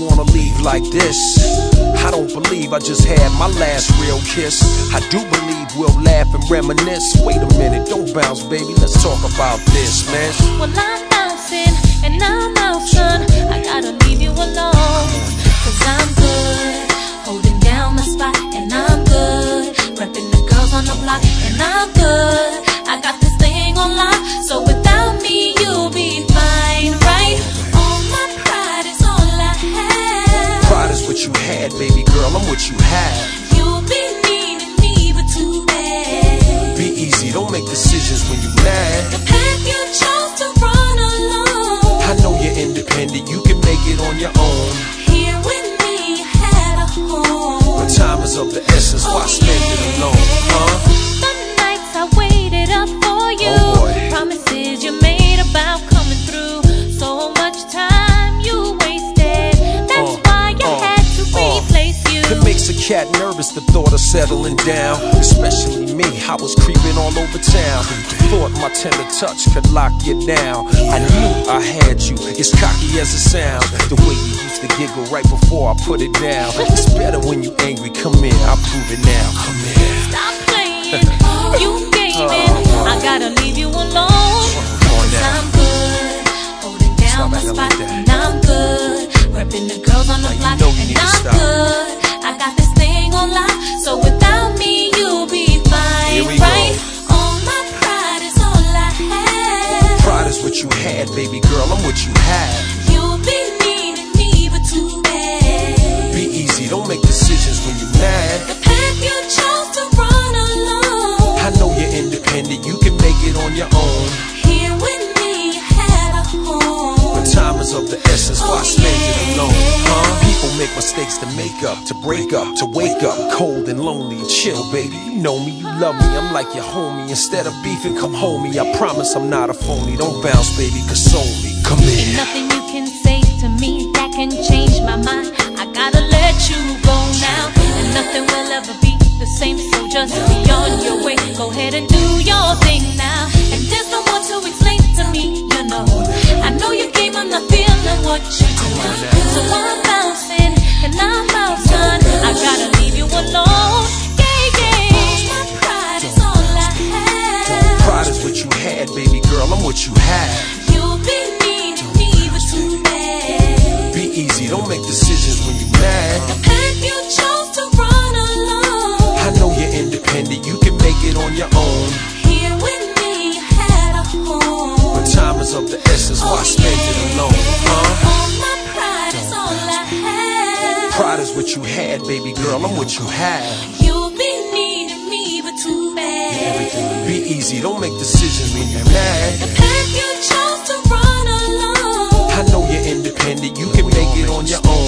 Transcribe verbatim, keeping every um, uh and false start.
wanna leave like this. I don't believe I just had my last real kiss. I do believe we'll laugh and reminisce. Wait a minute, don't bounce, baby, let's talk about this, man. Well, I'm bouncing and I'm out, son. I gotta leave you alone, cause I'm good, holding down my spot, and I'm good, repping the girls on the block, and I'm good. I got this thing on lock, so without me you'll be fine, right? All my pride is all I have. Pride is what you had, baby girl, I'm what you have. You'll be needing me, but too bad. Be easy, don't make decisions when you mad. The path you chose to run alone, I know you're independent, you can make it on your own. Here with me you had a home, but time is of the essence, why oh, spend yeah. it alone, huh? The nights I waited up for you, oh boy. Promises you made about coming through, so much time you wasted, that's uh, why I uh, had to uh, replace you. It makes a cat nervous, the thought of settling down, especially me, I was creeping all over town. Thought my tender touch could lock you down. I knew I had you, it's cocky as it sounds. The way you used to giggle right before I put it down. It's better when you angry, come in, I'll prove it now. Come in. Stop playing, you gaming, oh, I gotta leave you alone, cause I'm good, holding down my spot, like and I'm good, repping the girls on the block, you know and I'm good. I got this thing on lock, so without me you'll be fine, right? Go. All my pride is all I have. Pride is what you had, baby girl, I'm what you have. You'll be needing me, but too bad. Be easy, don't make decisions when you're mad. The path you chose to run alone, I know you're independent, you can make it on your own. Here with me you had a home, but time is of the essence, oh, why spend yeah. it alone, huh? People make mistakes to make up, to break up, to wake up cold and lonely. Chill, baby, you know me, you love me, I'm like your homie. Instead of beefing, come homie, I promise I'm not a phony. Don't bounce, baby, console me, come in. Ain't nothing you can say to me that can change my mind. I gotta let you go now, and nothing will ever be the same, so just be on your way. Go ahead and do your thing now, and there's no more to explain to me, you know. I know you came, I'm not feeling what you're doing, so I'm bouncing and I'm out, son. I gotta leave you alone, yeah, yeah. My pride is all I have. Pride is what you had, baby girl, I'm what you have. You'll be needing me, but too bad. Be easy, don't make decisions when you're mad. The path you chose to run alone, I know you're independent, you can make it on your own. Here with me you had a home, but time is of the essence, why oh, spend yeah. it alone, huh? All my pride is all I have. Pride is what you had, baby girl, I'm what you have. You'll be needing me, but too bad. Be easy, don't make decisions when you're mad. The path you chose to run alone, I know you're independent, you can make it on your own.